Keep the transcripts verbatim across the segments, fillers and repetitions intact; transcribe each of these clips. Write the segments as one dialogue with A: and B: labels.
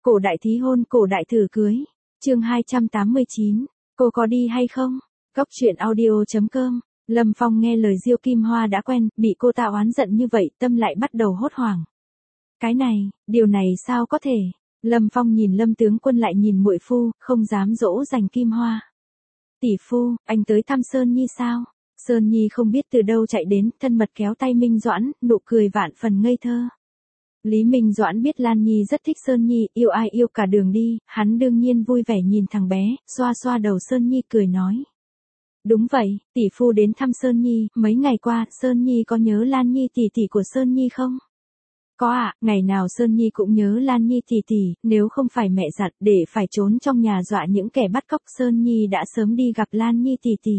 A: Cổ đại thí hôn, cổ đại thử cưới. Chương hai trăm tám mươi chín. Cô có đi hay không? Góc truyện audio chấm com. Lâm Phong nghe lời Diêu Kim Hoa đã quen, bị cô ta oán giận như vậy, tâm lại bắt đầu hốt hoảng. Cái này, điều này sao có thể? Lâm Phong nhìn Lâm tướng quân lại nhìn muội phu, không dám dỗ dành Kim Hoa. Tỷ phu, anh tới thăm Sơn Nhi sao? Sơn Nhi không biết từ đâu chạy đến, thân mật kéo tay Minh Doãn, nụ cười vạn phần ngây thơ. Lý Minh Doãn biết Lan Nhi rất thích Sơn Nhi, yêu ai yêu cả đường đi, hắn đương nhiên vui vẻ nhìn thằng bé, xoa xoa đầu Sơn Nhi cười nói. Đúng vậy, tỷ phu đến thăm Sơn Nhi, mấy ngày qua, Sơn Nhi có nhớ Lan Nhi tỷ tỷ của Sơn Nhi không? Có ạ, à, ngày nào Sơn Nhi cũng nhớ Lan Nhi tỷ tỷ, nếu không phải mẹ dặn để phải trốn trong nhà dọa những kẻ bắt cóc, Sơn Nhi đã sớm đi gặp Lan Nhi tỷ tỷ.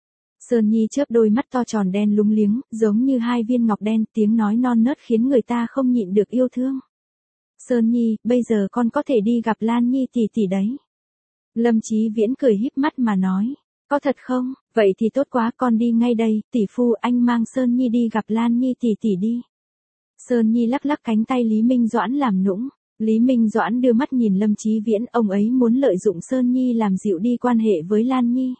A: Sơn Nhi chớp đôi mắt to tròn đen lúng liếng, giống như hai viên ngọc đen, tiếng nói non nớt khiến người ta không nhịn được yêu thương. Sơn Nhi, bây giờ con có thể đi gặp Lan Nhi tỷ tỷ đấy. Lâm Chí Viễn cười híp mắt mà nói, có thật không? Vậy thì tốt quá, con đi ngay đây, tỷ phu, anh mang Sơn Nhi đi gặp Lan Nhi tỷ tỷ đi. Sơn Nhi lắc lắc cánh tay Lý Minh Doãn làm nũng. Lý Minh Doãn đưa mắt nhìn Lâm Chí Viễn, ông ấy muốn lợi dụng Sơn Nhi làm dịu đi quan hệ với Lan Nhi.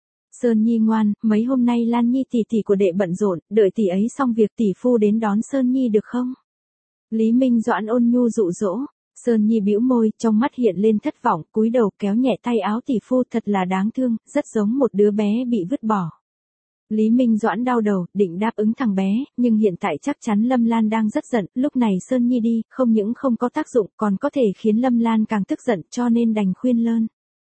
A: Sơn Nhi ngoan, mấy hôm nay Lan Nhi tỷ tỷ của đệ bận rộn, đợi tỷ ấy xong việc tỷ phu đến đón Sơn Nhi được không? Lý Minh Doãn ôn nhu dụ dỗ. Sơn Nhi bĩu môi, trong mắt hiện lên thất vọng, cúi đầu kéo nhẹ tay áo tỷ phu, thật là đáng thương, rất giống một đứa bé bị vứt bỏ. Lý Minh Doãn đau đầu, định đáp ứng thằng bé, nhưng hiện tại chắc chắn Lâm Lan đang rất giận, lúc này Sơn Nhi đi, không những không có tác dụng, còn có thể khiến Lâm Lan càng tức giận, cho nên đành khuyên lơn.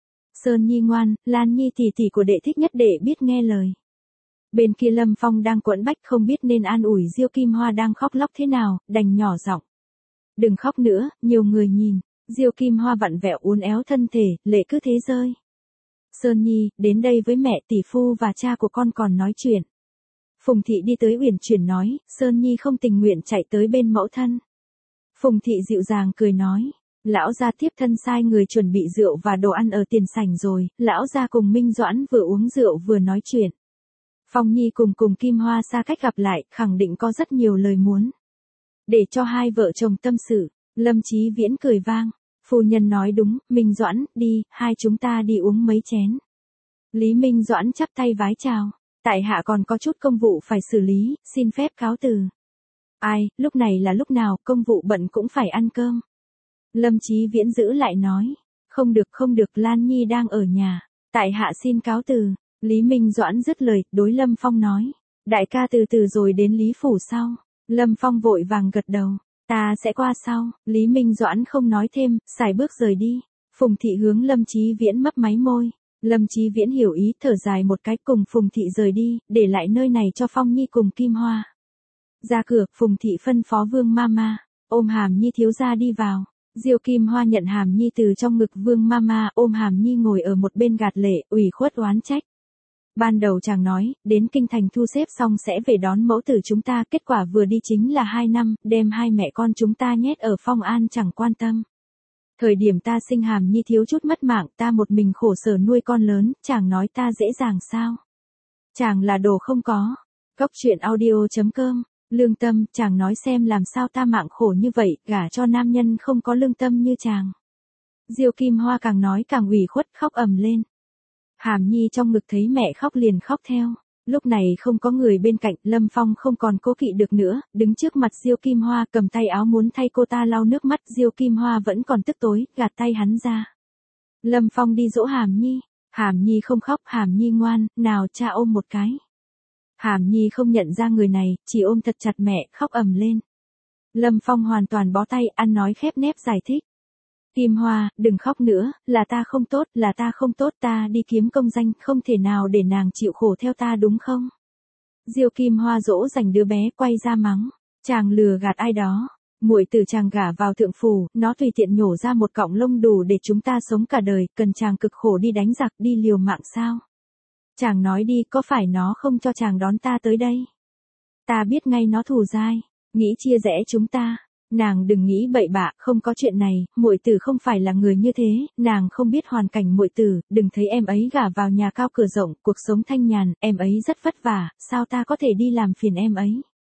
A: Sơn Nhi ngoan, Lan Nhi tỷ tỷ của đệ thích nhất đệ biết nghe lời. Bên kia Lâm Phong đang quẫn bách không biết nên an ủi Diêu Kim Hoa đang khóc lóc thế nào, đành nhỏ giọng. Đừng khóc nữa, nhiều người nhìn. Diêu Kim Hoa vặn vẹo uốn éo thân thể, lệ cứ thế rơi. Sơn Nhi, đến đây với mẹ, tỷ phu và cha của con còn nói chuyện. Phùng Thị đi tới uyển chuyển nói, Sơn Nhi không tình nguyện chạy tới bên mẫu thân. Phùng Thị dịu dàng cười nói. Lão gia tiếp thân sai người chuẩn bị rượu và đồ ăn ở tiền sảnh rồi, lão gia cùng Minh Doãn vừa uống rượu vừa nói chuyện. Phong Nhi cùng cùng Kim Hoa xa cách gặp lại, khẳng định có rất nhiều lời muốn. Để cho hai vợ chồng tâm sự, Lâm Chí Viễn cười vang. Phu nhân nói đúng, Minh Doãn, đi, hai chúng ta đi uống mấy chén. Lý Minh Doãn chắp tay vái chào. Tại hạ còn có chút công vụ phải xử lý, xin phép cáo từ. Ai, lúc này là lúc nào, công vụ bận cũng phải ăn cơm. Lâm Chí Viễn giữ lại nói. Không được không được, Lan Nhi đang ở nhà. Tại hạ xin cáo từ. Lý Minh Doãn dứt lời, đối Lâm Phong nói. Đại ca từ từ rồi đến Lý Phủ sau. Lâm Phong vội vàng gật đầu. Ta sẽ qua sau. Lý Minh Doãn không nói thêm, xài bước rời đi. Phùng Thị hướng Lâm Chí Viễn mấp máy môi. Lâm Chí Viễn hiểu ý, thở dài một cái, cùng Phùng Thị rời đi, để lại nơi này cho Phong Nhi cùng Kim Hoa. Ra cửa, Phùng Thị phân phó Vương Mama, ôm Hàm Nhi thiếu gia đi vào. Diêu Kim Hoa nhận Hàm Nhi từ trong ngực Vương Mama, ôm Hàm Nhi ngồi ở một bên gạt lệ, ủy khuất oán trách. Ban đầu chàng nói, đến kinh thành thu xếp xong sẽ về đón mẫu tử chúng ta, kết quả vừa đi chính là hai năm, đem hai mẹ con chúng ta nhét ở Phong An chẳng quan tâm. Thời điểm ta sinh Hàm Nhi thiếu chút mất mạng, ta một mình khổ sở nuôi con lớn, chàng nói ta dễ dàng sao? Chàng là đồ không có. Góc truyện audio chấm com. Lương tâm, chàng nói xem làm sao ta mạng khổ như vậy, gả cho nam nhân không có lương tâm như chàng. Diêu Kim Hoa càng nói càng ủy khuất, khóc ầm lên. Hàm Nhi trong ngực thấy mẹ khóc liền khóc theo. Lúc này không có người bên cạnh, Lâm Phong không còn cố kỵ được nữa, đứng trước mặt Diêu Kim Hoa cầm tay áo muốn thay cô ta lau nước mắt, Diêu Kim Hoa vẫn còn tức tối, gạt tay hắn ra. Lâm Phong đi dỗ Hàm Nhi. Hàm Nhi không khóc, Hàm Nhi ngoan, nào cha ôm một cái. Hàm Nhi không nhận ra người này, chỉ ôm thật chặt mẹ, khóc ầm lên. Lâm Phong hoàn toàn bó tay, ăn nói khép nép giải thích. Kim Hoa, đừng khóc nữa, là ta không tốt, là ta không tốt, ta đi kiếm công danh, không thể nào để nàng chịu khổ theo ta đúng không? Diêu Kim Hoa dỗ dành đứa bé, quay ra mắng. Chàng lừa gạt ai đó. Muội tử chàng gả vào thượng phủ, nó tùy tiện nhổ ra một cọng lông đủ để chúng ta sống cả đời, cần chàng cực khổ đi đánh giặc, đi liều mạng sao? Chàng nói đi, có phải nó không cho chàng đón ta tới đây? Ta biết ngay nó thù dai, nghĩ chia rẽ chúng ta. Nàng đừng nghĩ bậy bạ, không có chuyện này, muội tử không phải là người như thế, nàng không biết hoàn cảnh muội tử, đừng thấy em ấy gả vào nhà cao cửa rộng, cuộc sống thanh nhàn, em ấy rất vất vả, sao ta có thể đi làm phiền em ấy?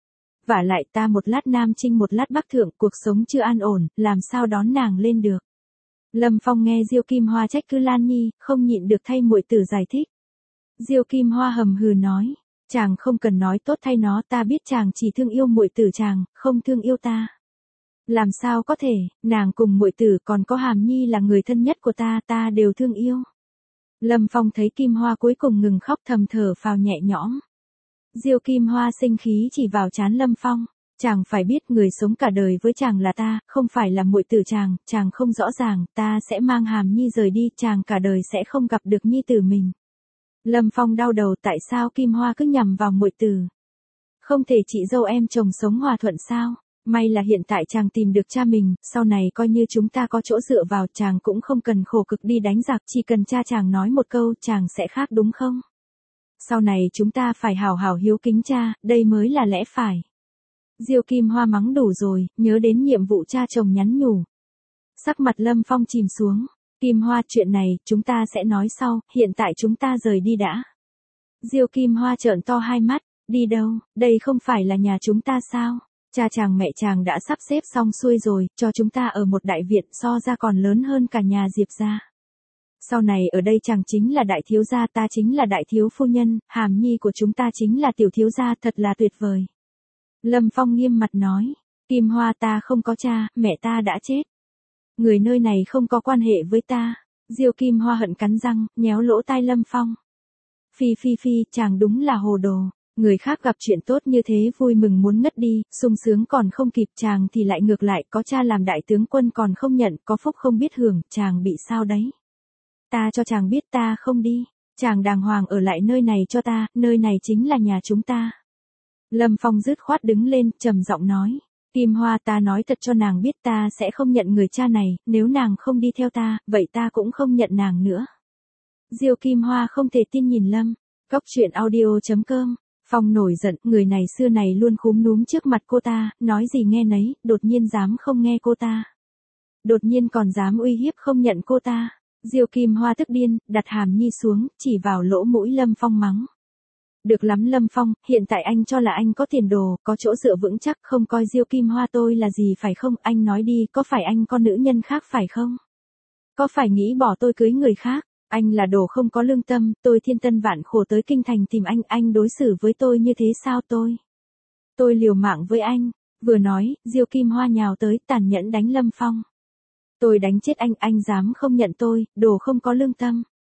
A: Vả lại ta một lát Nam Chinh một lát Bắc Thượng, cuộc sống chưa an ổn, làm sao đón nàng lên được? Lâm Phong nghe Diêu Kim Hoa trách cứ Lan Nhi, không nhịn được thay muội tử giải thích. Diêu Kim Hoa hầm hừ nói, chàng không cần nói tốt thay nó, ta biết chàng chỉ thương yêu muội tử chàng, không thương yêu ta. Làm sao có thể, nàng cùng muội tử còn có Hàm Nhi là người thân nhất của ta, ta đều thương yêu. Lâm Phong thấy Kim Hoa cuối cùng ngừng khóc thầm thở phào nhẹ nhõm. Diêu Kim Hoa sinh khí chỉ vào trán Lâm Phong, chàng phải biết người sống cả đời với chàng là ta, không phải là muội tử chàng, chàng không rõ ràng, ta sẽ mang Hàm Nhi rời đi, chàng cả đời sẽ không gặp được nhi tử mình. Lâm Phong đau đầu, tại sao Kim Hoa cứ nhằm vào muội tử? Không thể chị dâu em chồng sống hòa thuận sao? May là hiện tại chàng tìm được cha mình, sau này coi như chúng ta có chỗ dựa vào, chàng cũng không cần khổ cực đi đánh giặc, chỉ cần cha chàng nói một câu chàng sẽ khác đúng không? Sau này chúng ta phải hào hào hiếu kính cha, đây mới là lẽ phải. Diêu Kim Hoa mắng đủ rồi, nhớ đến nhiệm vụ cha chồng nhắn nhủ. Sắc mặt Lâm Phong chìm xuống. Kim Hoa, chuyện này chúng ta sẽ nói sau, hiện tại chúng ta rời đi đã. Diêu Kim Hoa trợn to hai mắt, đi đâu, đây không phải là nhà chúng ta sao? Cha chàng mẹ chàng đã sắp xếp xong xuôi rồi, cho chúng ta ở một đại viện so ra còn lớn hơn cả nhà Diệp gia. Sau này ở đây chàng chính là đại thiếu gia, ta chính là đại thiếu phu nhân, Hàm Nhi của chúng ta chính là tiểu thiếu gia, thật là tuyệt vời. Lâm Phong nghiêm mặt nói, Kim Hoa, ta không có cha, mẹ ta đã chết. Người nơi này không có quan hệ với ta. Diêu Kim Hoa hận cắn răng, nhéo lỗ tai Lâm Phong. Phi phi phi, chàng đúng là hồ đồ. Người khác gặp chuyện tốt như thế vui mừng muốn ngất đi, sung sướng còn không kịp, chàng thì lại ngược lại, có cha làm đại tướng quân còn không nhận, có phúc không biết hưởng, chàng bị sao đấy? Ta cho chàng biết ta không đi, chàng đàng hoàng ở lại nơi này cho ta, nơi này chính là nhà chúng ta. Lâm Phong dứt khoát đứng lên, trầm giọng nói, Kim Hoa, ta nói thật cho nàng biết, ta sẽ không nhận người cha này, nếu nàng không đi theo ta, vậy ta cũng không nhận nàng nữa. Diêu Kim Hoa không thể tin nhìn Lâm. Cốc truyện audio chấm com. Phong nổi giận, người này xưa này luôn khúm núm trước mặt cô ta, nói gì nghe nấy, đột nhiên dám không nghe cô ta. Đột nhiên còn dám uy hiếp không nhận cô ta. Diêu Kim Hoa tức điên, đặt Hàm Nhi xuống, chỉ vào lỗ mũi Lâm Phong mắng. Được lắm Lâm Phong, hiện tại anh cho là anh có tiền đồ, có chỗ dựa vững chắc, không coi Diêu Kim Hoa tôi là gì phải không? Anh nói đi, có phải anh con nữ nhân khác phải không? Có phải nghĩ bỏ tôi cưới người khác? Anh là đồ không có lương tâm, tôi thiên tân vạn khổ tới kinh thành tìm anh, anh đối xử với tôi như thế sao tôi? Tôi liều mạng với anh. Vừa nói, Diêu Kim Hoa nhào tới, tàn nhẫn đánh Lâm Phong. Tôi đánh chết anh, anh dám không nhận tôi, đồ không có lương tâm.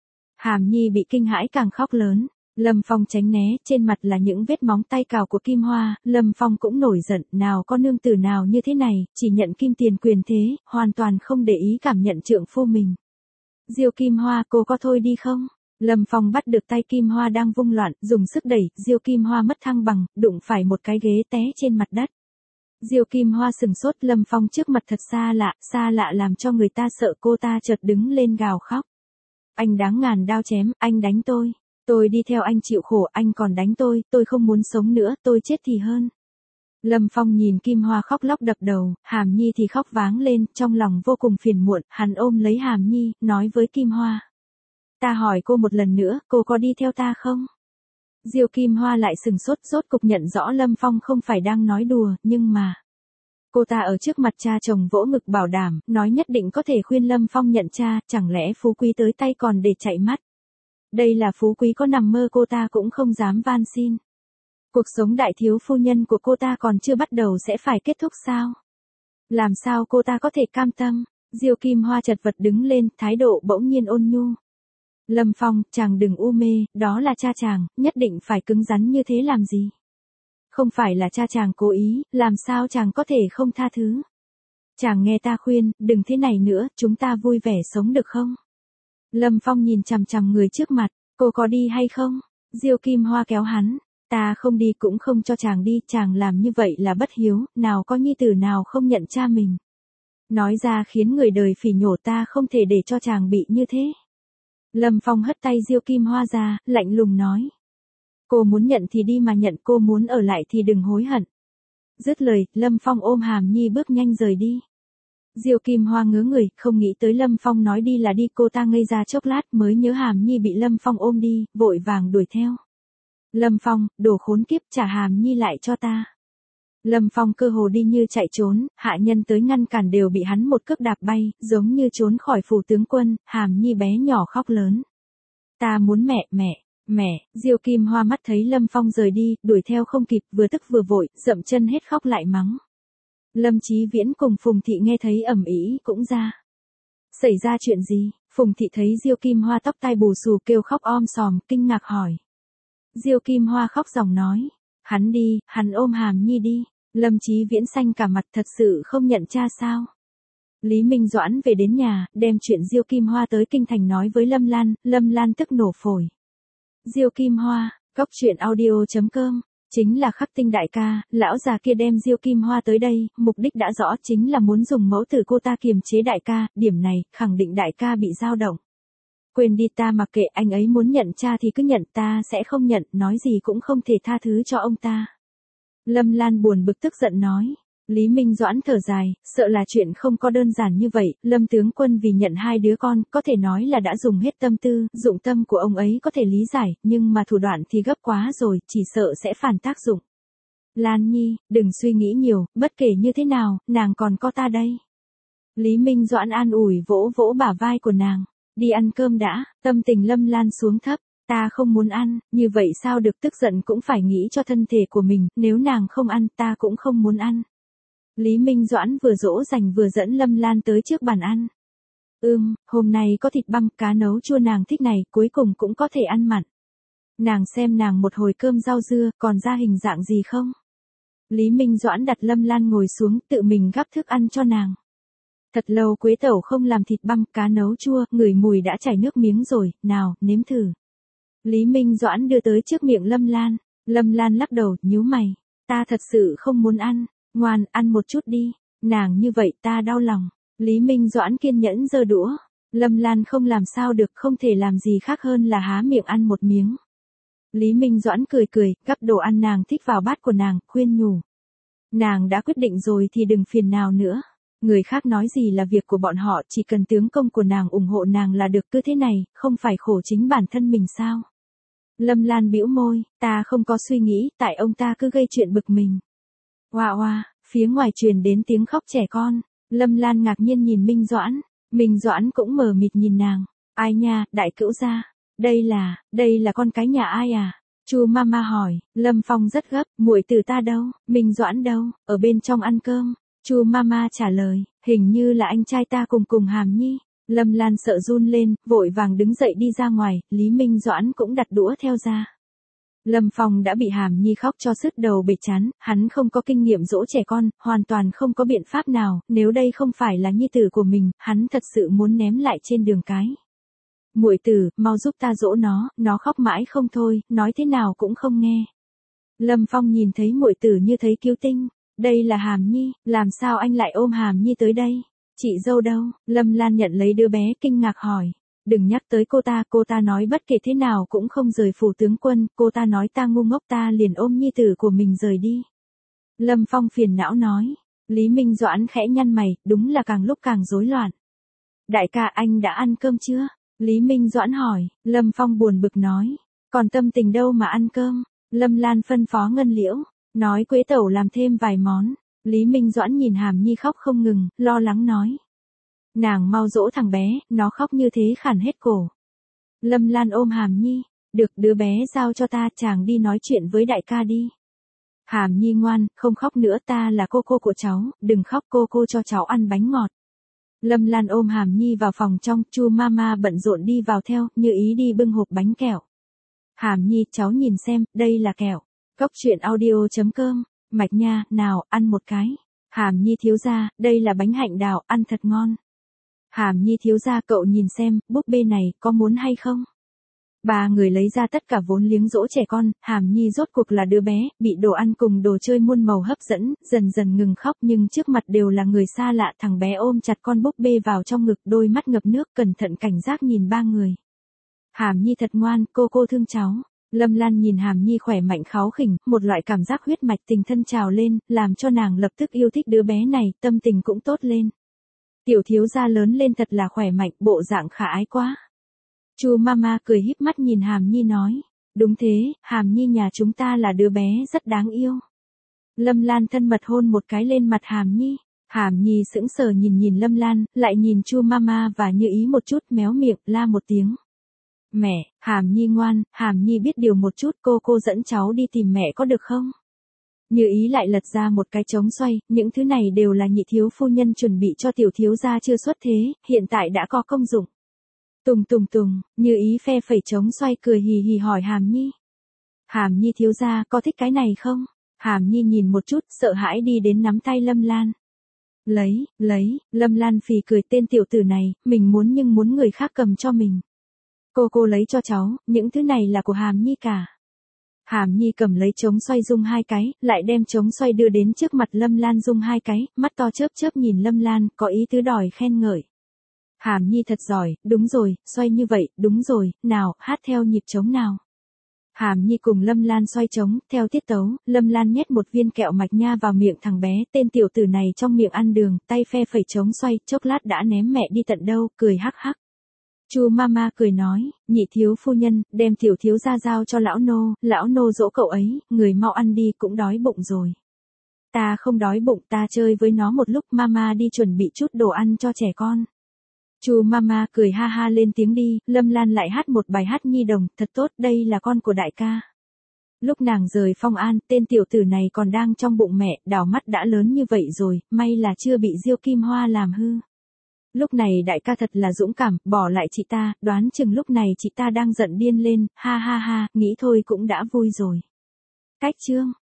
A: Hàm Nhi bị kinh hãi càng khóc lớn. Lâm Phong tránh né, trên mặt là những vết móng tay cào của Kim Hoa, Lâm Phong cũng nổi giận, nào có nương tử nào như thế này, chỉ nhận kim tiền quyền thế, hoàn toàn không để ý cảm nhận trượng phu mình. Diêu Kim Hoa, cô có thôi đi không? Lâm Phong bắt được tay Kim Hoa đang vung loạn, dùng sức đẩy, Diêu Kim Hoa mất thăng bằng, đụng phải một cái ghế té trên mặt đất. Diêu Kim Hoa sừng sốt, Lâm Phong trước mặt thật xa lạ, xa lạ làm cho người ta sợ, cô ta chợt đứng lên gào khóc. Anh đáng ngàn đao chém, anh đánh tôi. Tôi đi theo anh chịu khổ, anh còn đánh tôi, tôi không muốn sống nữa, tôi chết thì hơn. Lâm Phong nhìn Kim Hoa khóc lóc đập đầu, Hàm Nhi thì khóc váng lên, trong lòng vô cùng phiền muộn, hắn ôm lấy Hàm Nhi, nói với Kim Hoa. Ta hỏi cô một lần nữa, cô có đi theo ta không? Diêu Kim Hoa lại sừng sốt, rốt cục nhận rõ Lâm Phong không phải đang nói đùa, nhưng mà... Cô ta ở trước mặt cha chồng vỗ ngực bảo đảm, nói nhất định có thể khuyên Lâm Phong nhận cha, chẳng lẽ phú quý tới tay còn để chạy mắt. Đây là phú quý có nằm mơ cô ta cũng không dám van xin. Cuộc sống đại thiếu phu nhân của cô ta còn chưa bắt đầu sẽ phải kết thúc sao? Làm sao cô ta có thể cam tâm? Diêu Kim Hoa chật vật đứng lên, thái độ bỗng nhiên ôn nhu. Lâm Phong, chàng đừng u mê, đó là cha chàng, nhất định phải cứng rắn như thế làm gì? Không phải là cha chàng cố ý, làm sao chàng có thể không tha thứ? Chàng nghe ta khuyên, đừng thế này nữa, chúng ta vui vẻ sống được không? Lâm Phong nhìn chằm chằm người trước mặt, cô có đi hay không? Diêu Kim Hoa kéo hắn, ta không đi cũng không cho chàng đi, chàng làm như vậy là bất hiếu, nào có nhi tử nào không nhận cha mình. Nói ra khiến người đời phỉ nhổ, ta không thể để cho chàng bị như thế. Lâm Phong hất tay Diêu Kim Hoa ra, lạnh lùng nói. Cô muốn nhận thì đi mà nhận, cô muốn ở lại thì đừng hối hận. Dứt lời, Lâm Phong ôm Hàm Nhi bước nhanh rời đi. Diêu Kim Hoa ngớ người, không nghĩ tới Lâm Phong nói đi là đi, cô ta ngây ra chốc lát mới nhớ Hàm Nhi bị Lâm Phong ôm đi, vội vàng đuổi theo. Lâm Phong, đồ khốn kiếp, trả Hàm Nhi lại cho ta. Lâm Phong cơ hồ đi như chạy trốn, hạ nhân tới ngăn cản đều bị hắn một cước đạp bay, giống như trốn khỏi phủ tướng quân, Hàm Nhi bé nhỏ khóc lớn. Ta muốn mẹ, mẹ, mẹ, Diêu Kim Hoa mắt thấy Lâm Phong rời đi, đuổi theo không kịp, vừa tức vừa vội, dậm chân hết khóc lại mắng. Lâm Chí Viễn cùng Phùng Thị nghe thấy ầm ĩ cũng ra. Xảy ra chuyện gì? Phùng Thị thấy Diêu Kim Hoa tóc tai bù xù kêu khóc om sòm, kinh ngạc hỏi. Diêu Kim Hoa khóc ròng nói. Hắn đi, hắn ôm Hàm Nhi đi. Lâm Chí Viễn xanh cả mặt, thật sự không nhận cha sao? Lý Minh Doãn về đến nhà, đem chuyện Diêu Kim Hoa tới kinh thành nói với Lâm Lan, Lâm Lan tức nổ phổi. Diêu Kim Hoa, cóc truyện audio chấm com, chính là Khắc Tinh đại ca, lão già kia đem Diêu Kim Hoa tới đây, mục đích đã rõ, chính là muốn dùng mẫu tử cô ta kiềm chế đại ca, điểm này, khẳng định đại ca bị dao động. Quên đi, ta mặc kệ, anh ấy muốn nhận cha thì cứ nhận, ta sẽ không nhận, nói gì cũng không thể tha thứ cho ông ta. Lâm Lan buồn bực tức giận nói. Lý Minh Doãn thở dài, sợ là chuyện không có đơn giản như vậy, Lâm tướng quân vì nhận hai đứa con, có thể nói là đã dùng hết tâm tư, dụng tâm của ông ấy có thể lý giải, nhưng mà thủ đoạn thì gấp quá rồi, chỉ sợ sẽ phản tác dụng. Lan Nhi, đừng suy nghĩ nhiều, bất kể như thế nào, nàng còn có ta đây. Lý Minh Doãn an ủi vỗ vỗ bả vai của nàng, đi ăn cơm đã, tâm tình Lâm Lan xuống thấp. Ta không muốn ăn, như vậy sao được, tức giận cũng phải nghĩ cho thân thể của mình, nếu nàng không ăn ta cũng không muốn ăn. Lý Minh Doãn vừa dỗ dành vừa dẫn Lâm Lan tới trước bàn ăn. Ừm, hôm nay có thịt băm, cá nấu chua nàng thích này, cuối cùng cũng có thể ăn mặn. Nàng xem nàng một hồi cơm rau dưa, còn ra hình dạng gì không? Lý Minh Doãn đặt Lâm Lan ngồi xuống, tự mình gắp thức ăn cho nàng. Thật lâu Quế Tẩu không làm thịt băm, cá nấu chua, ngửi mùi đã chảy nước miếng rồi, nào, nếm thử. Lý Minh Doãn đưa tới trước miệng Lâm Lan. Lâm Lan lắc đầu, nhíu mày. Ta thật sự không muốn ăn. Ngoan, ăn một chút đi. Nàng như vậy ta đau lòng. Lý Minh Doãn kiên nhẫn giơ đũa. Lâm Lan không làm sao được, không thể làm gì khác hơn là há miệng ăn một miếng. Lý Minh Doãn cười cười, gắp đồ ăn nàng thích vào bát của nàng, khuyên nhủ. Nàng đã quyết định rồi thì đừng phiền nào nữa. Người khác nói gì là việc của bọn họ, chỉ cần tướng công của nàng ủng hộ nàng là được, cứ thế này, không phải khổ chính bản thân mình sao? Lâm Lan bĩu môi, ta không có suy nghĩ, tại ông ta cứ gây chuyện bực mình. Oa oa, phía ngoài truyền đến tiếng khóc trẻ con. Lâm Lan ngạc nhiên nhìn Minh Doãn. Minh Doãn cũng mờ mịt nhìn nàng. Ai nha, đại cữu gia. Đây là, đây là con cái nhà ai à? Chu mama hỏi. Lâm Phong rất gấp, muội tử ta đâu? Minh Doãn đâu? Ở bên trong ăn cơm. Chu mama trả lời, hình như là anh trai ta cùng cùng Hàm Nhi. Lâm Lan sợ run lên, vội vàng đứng dậy đi ra ngoài, Lý Minh Doãn cũng đặt đũa theo ra. Lâm Phong đã bị Hàm Nhi khóc cho sứt đầu bể chán, hắn không có kinh nghiệm dỗ trẻ con, hoàn toàn không có biện pháp nào, nếu đây không phải là nhi tử của mình, hắn thật sự muốn ném lại trên đường cái. Muội tử, mau giúp ta dỗ nó, nó khóc mãi không thôi, nói thế nào cũng không nghe. Lâm Phong nhìn thấy muội tử như thấy cứu tinh, đây là Hàm Nhi, làm sao anh lại ôm Hàm Nhi tới đây? Chị dâu đâu? Lâm Lan nhận lấy đứa bé kinh ngạc hỏi. Đừng nhắc tới cô ta, cô ta nói bất kể thế nào cũng không rời phủ tướng quân, cô ta nói ta ngu ngốc, ta liền ôm nhi tử của mình rời đi. Lâm Phong phiền não nói. Lý Minh Doãn khẽ nhăn mày, đúng là càng lúc càng rối loạn. Đại ca, anh đã ăn cơm chưa? Lý Minh Doãn hỏi. Lâm Phong buồn bực nói. Còn tâm tình đâu mà ăn cơm? Lâm Lan phân phó Ngân Liễu, nói Quế Tẩu làm thêm vài món. Lý Minh Doãn nhìn Hàm Nhi khóc không ngừng, lo lắng nói. Nàng mau dỗ thằng bé, nó khóc như thế khản hết cổ. Lâm Lan ôm Hàm Nhi, được, đứa bé giao cho ta, chàng đi nói chuyện với đại ca đi. Hàm Nhi ngoan, không khóc nữa, ta là cô cô của cháu, đừng khóc, cô cô cho cháu ăn bánh ngọt. Lâm Lan ôm Hàm Nhi vào phòng trong, Chu mama bận rộn đi vào theo, như ý đi bưng hộp bánh kẹo. Hàm Nhi, cháu nhìn xem, đây là kẹo. Cóc truyện audio chấm com, Mạch nha, nào, ăn một cái. Hàm Nhi thiếu gia, đây là bánh hạnh đào, ăn thật ngon. Hàm Nhi thiếu gia, cậu nhìn xem, búp bê này, có muốn hay không? Ba người lấy ra tất cả vốn liếng dỗ trẻ con, Hàm Nhi rốt cuộc là đứa bé, bị đồ ăn cùng đồ chơi muôn màu hấp dẫn, dần dần ngừng khóc, nhưng trước mặt đều là người xa lạ, thằng bé ôm chặt con búp bê vào trong ngực, đôi mắt ngập nước, cẩn thận cảnh giác nhìn ba người. Hàm Nhi thật ngoan, cô cô thương cháu. Lâm Lan nhìn Hàm Nhi khỏe mạnh kháu khỉnh, một loại cảm giác huyết mạch tình thân trào lên, làm cho nàng lập tức yêu thích đứa bé này, tâm tình cũng tốt lên. Tiểu thiếu gia lớn lên thật là khỏe mạnh, bộ dạng khả ái quá. Chu mama cười híp mắt nhìn Hàm Nhi nói, đúng thế, Hàm Nhi nhà chúng ta là đứa bé rất đáng yêu. Lâm Lan thân mật hôn một cái lên mặt Hàm Nhi. Hàm Nhi sững sờ nhìn nhìn Lâm Lan, lại nhìn Chu Mama và Như Ý một chút, méo miệng, la một tiếng. Mẹ, Hàm Nhi ngoan, Hàm Nhi biết điều một chút, cô cô dẫn cháu đi tìm mẹ có được không? Như Ý lại lật ra một cái trống xoay, những thứ này đều là nhị thiếu phu nhân chuẩn bị cho tiểu thiếu gia chưa xuất thế, hiện tại đã có công dụng. Tùng tùng tùng, Như Ý phe phẩy trống xoay cười hì hì hỏi Hàm Nhi. Hàm Nhi thiếu gia, có thích cái này không? Hàm Nhi nhìn một chút, sợ hãi đi đến nắm tay Lâm Lan. Lấy, lấy, Lâm Lan phì cười, tên tiểu tử này, mình muốn nhưng muốn người khác cầm cho mình. Cô cô lấy cho cháu, những thứ này là của Hàm Nhi cả. Hàm Nhi cầm lấy trống xoay rung hai cái, lại đem trống xoay đưa đến trước mặt Lâm Lan rung hai cái, mắt to chớp chớp nhìn Lâm Lan, có ý tứ đòi khen ngợi. Hàm Nhi thật giỏi, đúng rồi, xoay như vậy, đúng rồi, nào, hát theo nhịp trống nào. Hàm Nhi cùng Lâm Lan xoay trống, theo tiết tấu, Lâm Lan nhét một viên kẹo mạch nha vào miệng thằng bé, tên tiểu tử này trong miệng ăn đường, tay phe phẩy trống xoay, chốc lát đã ném mẹ đi tận đâu, cười hắc hắc. Chu Mama cười nói, nhị thiếu phu nhân, đem tiểu thiếu gia giao cho lão nô, lão nô dỗ cậu ấy, người mau ăn đi, cũng đói bụng rồi. Ta không đói bụng, ta chơi với nó một lúc, Mama đi chuẩn bị chút đồ ăn cho trẻ con. Chu Mama cười ha ha lên tiếng đi, Lâm Lan lại hát một bài hát nhi đồng, thật tốt, đây là con của đại ca. Lúc nàng rời Phong An, tên tiểu tử này còn đang trong bụng mẹ, đảo mắt đã lớn như vậy rồi, may là chưa bị Diêu Kim Hoa làm hư. Lúc này đại ca thật là dũng cảm, bỏ lại chị ta, đoán chừng lúc này chị ta đang giận điên lên, ha ha ha, nghĩ thôi cũng đã vui rồi. Cách chương